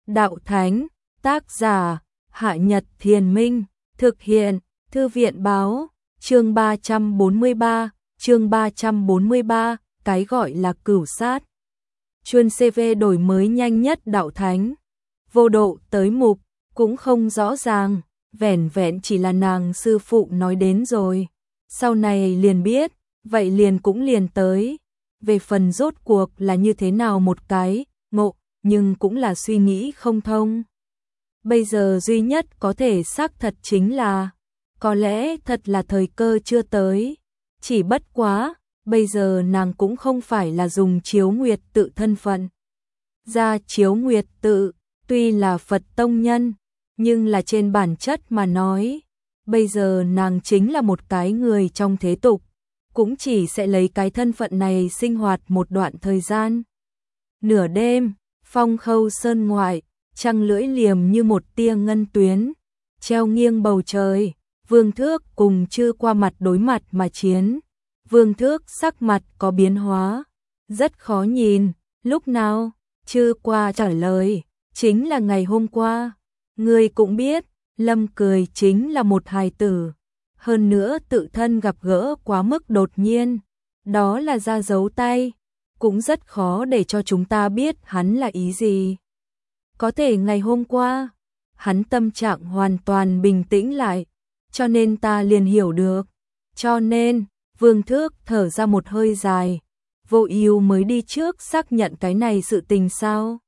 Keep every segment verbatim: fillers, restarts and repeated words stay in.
Đạo Thánh, tác giả, Hạ Nhật Thiền Minh, thực hiện, Thư viện báo, chương ba trăm bốn mươi ba, chương ba trăm bốn mươi ba, cái gọi là cửu sát. Chuyên xê vê đổi mới nhanh nhất Đạo Thánh. Vô độ tới mục, cũng không rõ ràng, vẻn vẹn chỉ là nàng sư phụ nói đến rồi. Sau này liền biết, vậy liền cũng liền tới. Về phần rốt cuộc là như thế nào một cái, ngộ, nhưng cũng là suy nghĩ không thông. Bây giờ duy nhất có thể xác thật chính là, có lẽ thật là thời cơ chưa tới. Chỉ bất quá, bây giờ nàng cũng không phải là dùng chiếu nguyệt tự thân phận. Ra chiếu nguyệt tự, tuy là Phật tông nhân, nhưng là trên bản chất mà nói, bây giờ nàng chính là một cái người trong thế tục, cũng chỉ sẽ lấy cái thân phận này sinh hoạt một đoạn thời gian. Nửa đêm, Phong Khâu sơn ngoại, trăng lưỡi liềm như một tia ngân tuyến, treo nghiêng bầu trời, Vương Thước cùng Chư Qua mặt đối mặt mà chiến. Vương Thước sắc mặt có biến hóa, rất khó nhìn, lúc nào? Chư Qua trả lời, chính là ngày hôm qua. Người cũng biết, Lâm Cười chính là một hài tử, hơn nữa tự thân gặp gỡ quá mức đột nhiên, đó là ra dấu tay, cũng rất khó để cho chúng ta biết hắn là ý gì. Có thể ngày hôm qua, hắn tâm trạng hoàn toàn bình tĩnh lại, cho nên ta liền hiểu được. Cho nên, Vương Thước thở ra một hơi dài, Vô Ưu mới đi trước xác nhận cái này sự tình sao?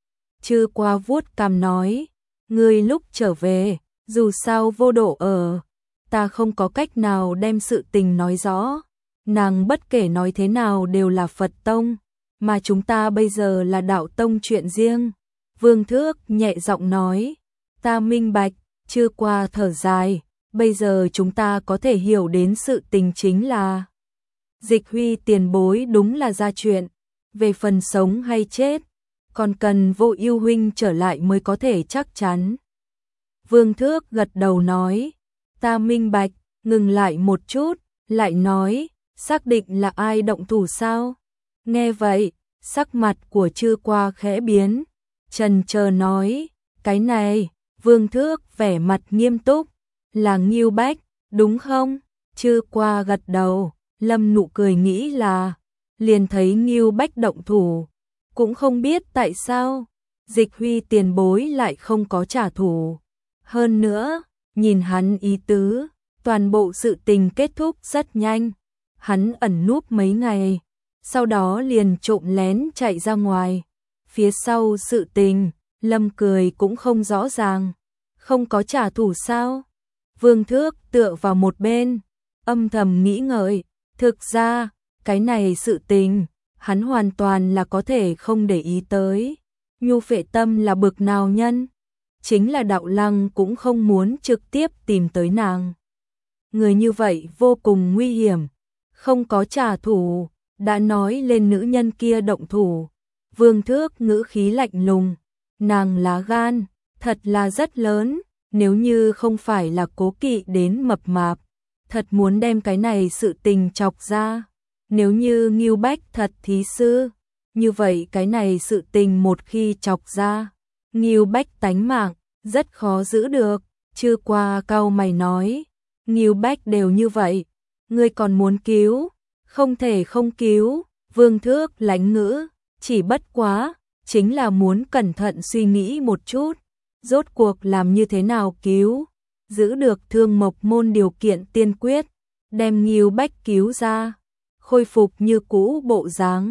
Chư Qua vuốt cằm nói, ngươi lúc trở về, dù sao Vô Độ ở, ta không có cách nào đem sự tình nói rõ. Nàng bất kể nói thế nào đều là Phật tông, mà chúng ta bây giờ là đạo tông chuyện riêng. Vương Thước nhẹ giọng nói, ta minh bạch. Chư Qua thở dài, bây giờ chúng ta có thể hiểu đến sự tình chính là Dịch Huy tiền bối đúng là ra chuyện, về phần sống hay chết, còn cần Vô Ưu huynh trở lại mới có thể chắc chắn. Vương Thước gật đầu nói, ta minh bạch, ngừng lại một chút, lại nói, xác định là ai động thủ sao? Nghe vậy, sắc mặt của Chư Qua khẽ biến, chần chờ nói, cái này. Vương Thước vẻ mặt nghiêm túc, là Ngưu Bách, đúng không? Chư Qua gật đầu, Lâm Nụ cười nghĩ là, liền thấy Ngưu Bách động thủ, cũng không biết tại sao, Dịch Huy tiền bối lại không có trả thù. Hơn nữa, nhìn hắn ý tứ, toàn bộ sự tình kết thúc rất nhanh, hắn ẩn núp mấy ngày, sau đó liền trộm lén chạy ra ngoài. Phía sau sự tình, Lâm Cười cũng không rõ ràng, không có trả thù sao? Vương Thước tựa vào một bên, âm thầm nghĩ ngợi, thực ra, cái này sự tình, hắn hoàn toàn là có thể không để ý tới. Nhu Phệ Tâm là bực nào nhân? Chính là Đạo Lăng cũng không muốn trực tiếp tìm tới nàng. Người như vậy vô cùng nguy hiểm, không có trả thù, đã nói lên nữ nhân kia động thủ. Vương Thước ngữ khí lạnh lùng, nàng lá gan, thật là rất lớn, nếu như không phải là cố kỵ đến mập mạp, thật muốn đem cái này sự tình chọc ra. Nếu như Ngưu Bách thật thí sư, như vậy cái này sự tình một khi chọc ra, Ngưu Bách tánh mạng, rất khó giữ được. Chư Qua cau mày nói, Ngưu Bách đều như vậy, ngươi còn muốn cứu, không thể không cứu. Vương Thước lãnh ngữ, chỉ bất quá, chính là muốn cẩn thận suy nghĩ một chút, rốt cuộc làm như thế nào cứu, giữ được Thương Mộc môn điều kiện tiên quyết, đem Ngưu Bách cứu ra, khôi phục như cũ bộ dáng,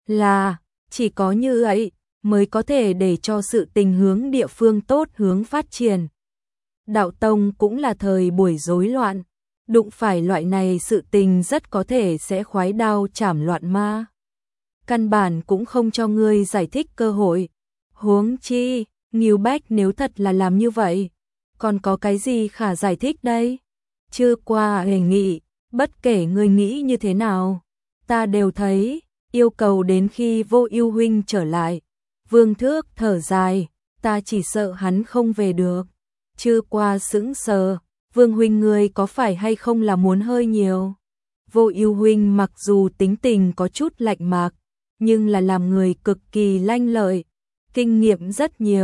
là chỉ có như vậy mới có thể để cho sự tình hướng địa phương tốt hướng phát triển. Đạo tông cũng là thời buổi rối loạn, đụng phải loại này sự tình rất có thể sẽ khoái đao chảm loạn ma. Căn bản cũng không cho ngươi giải thích cơ hội. Huống chi, Ngưu Bách nếu thật là làm như vậy, còn có cái gì khả giải thích đây? Chư Qua đề nghị, bất kể ngươi nghĩ như thế nào, ta đều thấy, yêu cầu đến khi Vô Ưu huynh trở lại. Vương Thước thở dài, ta chỉ sợ hắn không về được. Chư Qua sững sờ, Vương huynh ngươi có phải hay không là muốn hơi nhiều? Vô Ưu huynh mặc dù tính tình có chút lạnh mạc, nhưng là làm người cực kỳ lanh lợi, kinh nghiệm rất nhiều,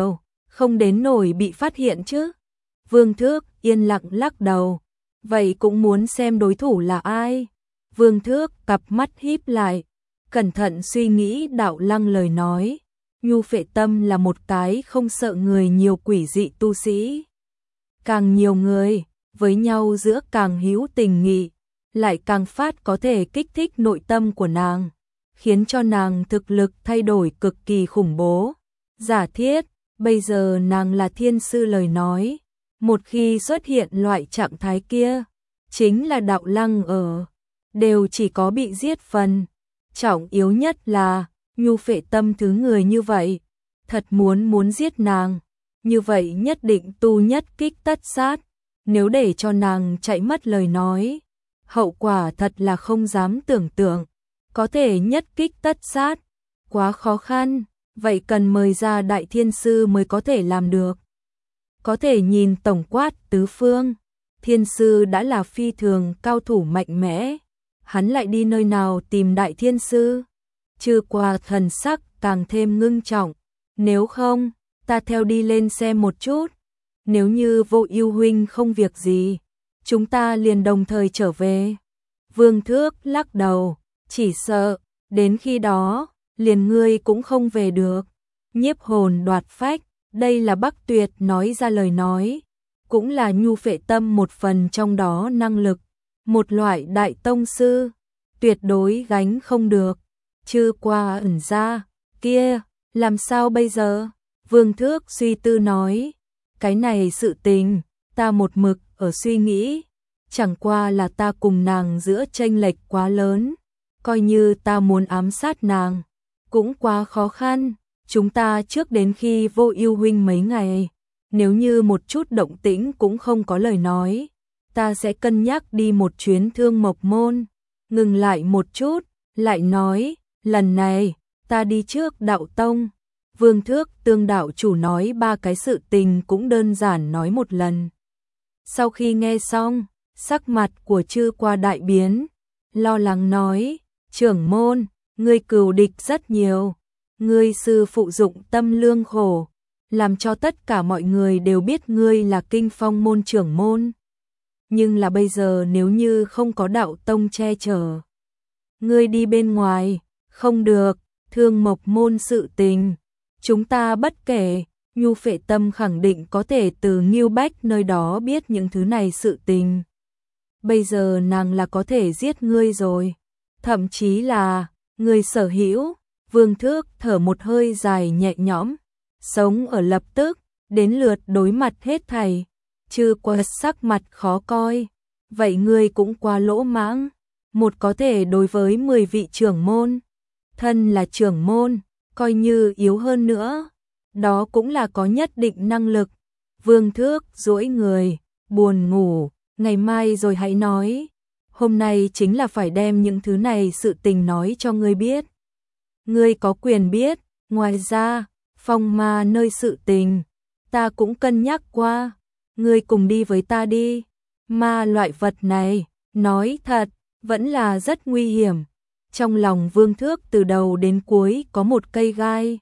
không đến nổi bị phát hiện chứ. Vương Thước yên lặng lắc đầu, vậy cũng muốn xem đối thủ là ai. Vương Thước cặp mắt híp lại, cẩn thận suy nghĩ Đạo Lăng lời nói. Nhu Phệ Tâm là một cái không sợ người nhiều quỷ dị tu sĩ. Càng nhiều người, với nhau giữa càng hữu tình nghị, lại càng phát có thể kích thích nội tâm của nàng, khiến cho nàng thực lực thay đổi cực kỳ khủng bố. Giả thiết, bây giờ nàng là thiên sư lời nói, một khi xuất hiện loại trạng thái kia, chính là Đạo Lăng ở, đều chỉ có bị giết phần. Trọng yếu nhất là, Nhu Phệ Tâm thứ người như vậy, thật muốn muốn giết nàng, như vậy nhất định tu nhất kích tất sát, nếu để cho nàng chạy mất lời nói, hậu quả thật là không dám tưởng tượng, có thể nhất kích tất sát, quá khó khăn, vậy cần mời ra đại thiên sư mới có thể làm được. Có thể nhìn tổng quát tứ phương, thiên sư đã là phi thường cao thủ mạnh mẽ, hắn lại đi nơi nào tìm đại thiên sư? Trừ qua thần sắc càng thêm ngưng trọng, nếu không, ta theo đi lên xem một chút, nếu như Vô Ưu huynh không việc gì, chúng ta liền đồng thời trở về. Vương Thước lắc đầu, chỉ sợ, đến khi đó, liền ngươi cũng không về được. Nhiếp hồn đoạt phách, đây là Bắc Tuyệt nói ra lời nói, cũng là Nhu Phệ Tâm một phần trong đó năng lực, một loại đại tông sư, tuyệt đối gánh không được. Chư qua ẩn ra, kia, làm sao bây giờ? Vương Thước suy tư nói, cái này sự tình, ta một mực ở suy nghĩ, chẳng qua là ta cùng nàng giữa chênh lệch quá lớn, coi như ta muốn ám sát nàng, cũng quá khó khăn, chúng ta trước đến khi Vô Ưu huynh mấy ngày, nếu như một chút động tĩnh cũng không có lời nói, ta sẽ cân nhắc đi một chuyến Thương Mộc Môn. Ngừng lại một chút, lại nói, lần này, ta đi trước Đạo Tông. Vương Thước tương đạo chủ nói ba cái sự tình cũng đơn giản nói một lần. Sau khi nghe xong, sắc mặt của Chư Qua đại biến, lo lắng nói, trưởng môn, ngươi cừu địch rất nhiều, ngươi sư phụ dụng tâm lương khổ, làm cho tất cả mọi người đều biết ngươi là Kinh Phong môn trưởng môn. Nhưng là bây giờ nếu như không có Đạo Tông che chở, ngươi đi bên ngoài, không được, Thương Mộc môn sự tình, chúng ta bất kể, Nhu Phệ Tâm khẳng định có thể từ Ngưu Bách nơi đó biết những thứ này sự tình. Bây giờ nàng là có thể giết ngươi rồi, thậm chí là, ngươi sở hữu. Vương Thước thở một hơi dài nhẹ nhõm, sống ở lập tức, đến lượt đối mặt hết thảy. Chư Qua sắc mặt khó coi, vậy ngươi cũng quá lỗ mãng, một có thể đối với mười vị trưởng môn, thân là trưởng môn, coi như yếu hơn nữa, đó cũng là có nhất định năng lực. Vương Thước duỗi người, buồn ngủ, ngày mai rồi hãy nói, hôm nay chính là phải đem những thứ này sự tình nói cho ngươi biết. Ngươi có quyền biết, ngoài ra, phong ma nơi sự tình, ta cũng cân nhắc qua, ngươi cùng đi với ta đi, ma loại vật này, nói thật, vẫn là rất nguy hiểm. Trong lòng Vương Thước từ đầu đến cuối có một cây gai.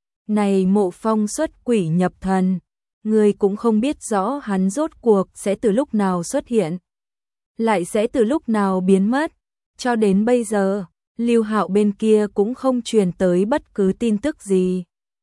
Này Mộ Phong xuất quỷ nhập thần, ngươi cũng không biết rõ hắn rốt cuộc sẽ từ lúc nào xuất hiện, lại sẽ từ lúc nào biến mất, cho đến bây giờ. Lưu Hạo bên kia cũng không truyền tới bất cứ tin tức gì.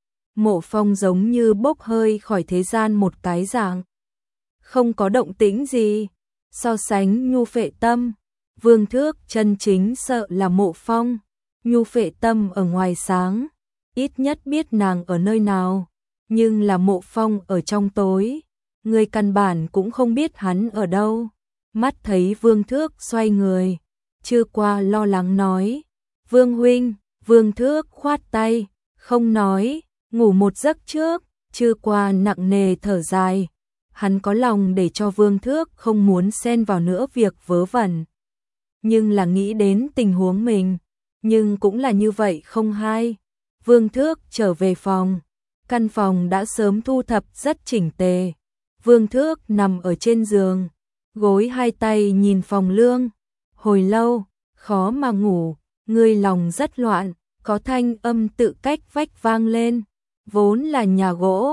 Mộ Phong giống như bốc hơi khỏi thế gian một cái dạng, không có động tĩnh gì. So sánh Nhu Phệ Tâm, Vương Thước chân chính sợ là Mộ Phong. Nhu Phệ Tâm ở ngoài sáng, ít nhất biết nàng ở nơi nào, nhưng là Mộ Phong ở trong tối, người căn bản cũng không biết hắn ở đâu. Mắt thấy Vương Thước xoay người, Chư Qua lo lắng nói, Vương huynh. Vương Thước khoát tay, không nói, ngủ một giấc trước. Chư Qua nặng nề thở dài, hắn có lòng để cho Vương Thước không muốn xen vào nữa việc vớ vẩn, nhưng là nghĩ đến tình huống mình, nhưng cũng là như vậy không hay. Vương Thước trở về phòng, căn phòng đã sớm thu thập rất chỉnh tề. Vương Thước nằm ở trên giường, gối hai tay nhìn phòng lương, hồi lâu, khó mà ngủ, người lòng rất loạn, có thanh âm tự cách vách vang lên, vốn là nhà gỗ,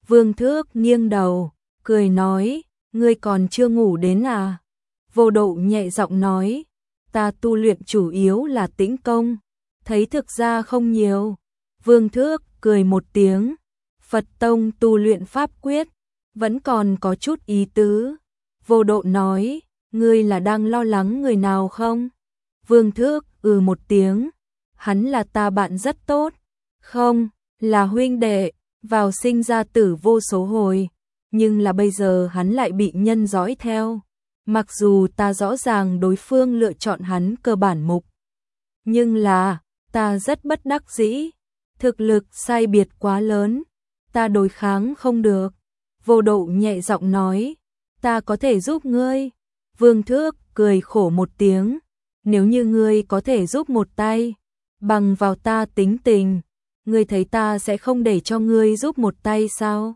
Vương Thước nghiêng đầu, cười nói, ngươi còn chưa ngủ đến à? Vô Độ nhẹ giọng nói, ta tu luyện chủ yếu là tĩnh công, thấy thực ra không nhiều. Vương Thước cười một tiếng, Phật tông tu luyện pháp quyết, vẫn còn có chút ý tứ. Vô Độ nói, ngươi là đang lo lắng người nào không? Vương Thước ừ một tiếng, hắn là ta bạn rất tốt, không, là huynh đệ, vào sinh ra tử vô số hồi, nhưng là bây giờ hắn lại bị nhân dõi theo. Mặc dù ta rõ ràng đối phương lựa chọn hắn cơ bản mục, nhưng là, ta rất bất đắc dĩ, thực lực sai biệt quá lớn, ta đối kháng không được. Vô Độ nhẹ giọng nói, ta có thể giúp ngươi. Vương Thước cười khổ một tiếng, nếu như ngươi có thể giúp một tay, bằng vào ta tính tình, ngươi thấy ta sẽ không để cho ngươi giúp một tay sao?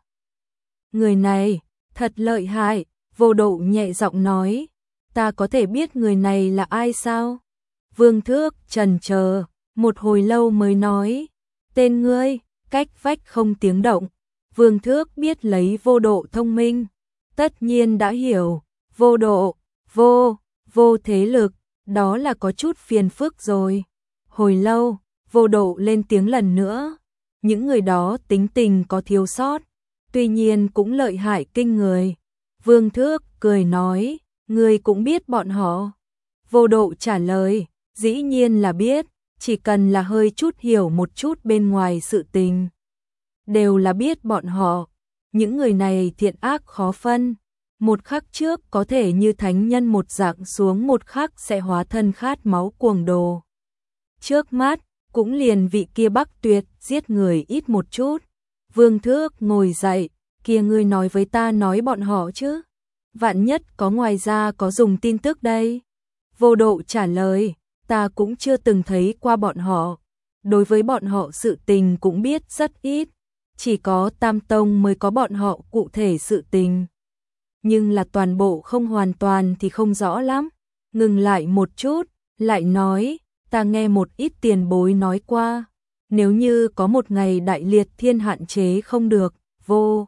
Người này, thật lợi hại, Vô Độ nhẹ giọng nói, ta có thể biết người này là ai sao? Vương Thước chần chờ, một hồi lâu mới nói, tên ngươi, cách vách không tiếng động. Vương Thước biết lấy Vô Độ thông minh, tất nhiên đã hiểu, Vô Độ, vô, vô thế lực, đó là có chút phiền phức rồi. Hồi lâu, Vô Độ lên tiếng lần nữa, những người đó tính tình có thiếu sót, tuy nhiên cũng lợi hại kinh người. Vương Thước cười nói, ngươi cũng biết bọn họ. Vô Độ trả lời, dĩ nhiên là biết, chỉ cần là hơi chút hiểu một chút bên ngoài sự tình. Đều là biết bọn họ, những người này thiện ác khó phân, một khắc trước có thể như thánh nhân một dạng xuống một khắc sẽ hóa thân khát máu cuồng đồ. Trước mắt, cũng liền vị kia Bắc Tuyệt giết người ít một chút. Vương Thước ngồi dậy, kia ngươi nói với ta nói bọn họ chứ, vạn nhất có ngoài ra có dùng tin tức đây. Vô Độ trả lời, ta cũng chưa từng thấy qua bọn họ, đối với bọn họ sự tình cũng biết rất ít, chỉ có Tam Tông mới có bọn họ cụ thể sự tình. Nhưng là toàn bộ không hoàn toàn thì không rõ lắm. Ngừng lại một chút, lại nói, ta nghe một ít tiền bối nói qua, nếu như có một ngày đại liệt thiên hạn chế không được, vô.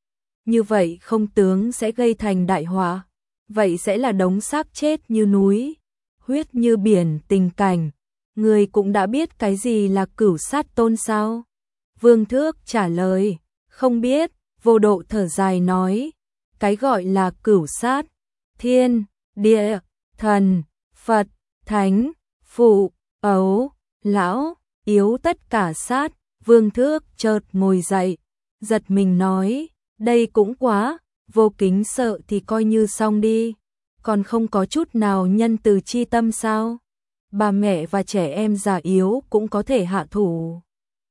Như vậy không tướng sẽ gây thành đại họa, vậy sẽ là đống xác chết như núi, huyết như biển tình cảnh. Người cũng đã biết cái gì là cửu sát tôn sao? Vương Thước trả lời, không biết. Vô Độ thở dài nói, cái gọi là cửu sát, thiên, địa, thần, Phật, thánh, phụ, ấu, lão, yếu tất cả sát. Vương Thước chợt ngồi dậy, giật mình nói, đây cũng quá, Vô Kính sợ thì coi như xong đi, còn không có chút nào nhân từ chi tâm sao? Bà mẹ và trẻ em già yếu cũng có thể hạ thủ.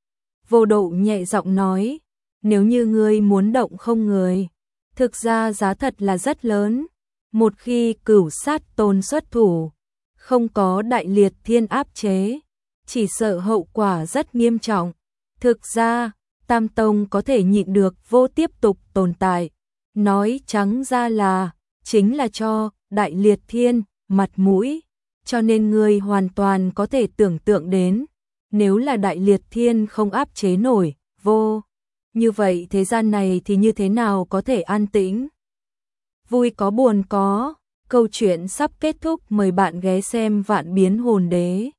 Vô Độ nhẹ giọng nói, nếu như ngươi muốn động không người, thực ra giá thật là rất lớn. Một khi cửu sát tôn xuất thủ, không có đại liệt thiên áp chế, chỉ sợ hậu quả rất nghiêm trọng. Thực ra, Tam Tông có thể nhịn được vô tiếp tục tồn tại, nói trắng ra là, chính là cho đại liệt thiên mặt mũi, cho nên ngươi hoàn toàn có thể tưởng tượng đến, nếu là đại liệt thiên không áp chế nổi, vô. Như vậy thế gian này thì như thế nào có thể an tĩnh? Vui có buồn có, câu chuyện sắp kết thúc, mời bạn ghé xem Vạn Biến Hồn Đế.